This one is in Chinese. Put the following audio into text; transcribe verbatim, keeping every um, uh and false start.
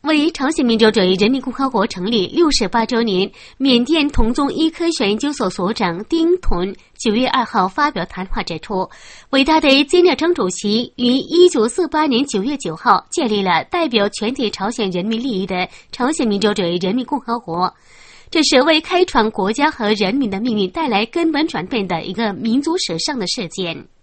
为朝鲜民主主义人民共和国成立六十八周年，缅甸同宗医科学研究所所长丁屯九月二号发表谈话指出，伟大的金日成主席于一九四八年九月九号建立了代表全体朝鲜人民利益的朝鲜民主主义人民共和国，这是为开创国家和人民的命运带来根本转变的一个民族史上的事件。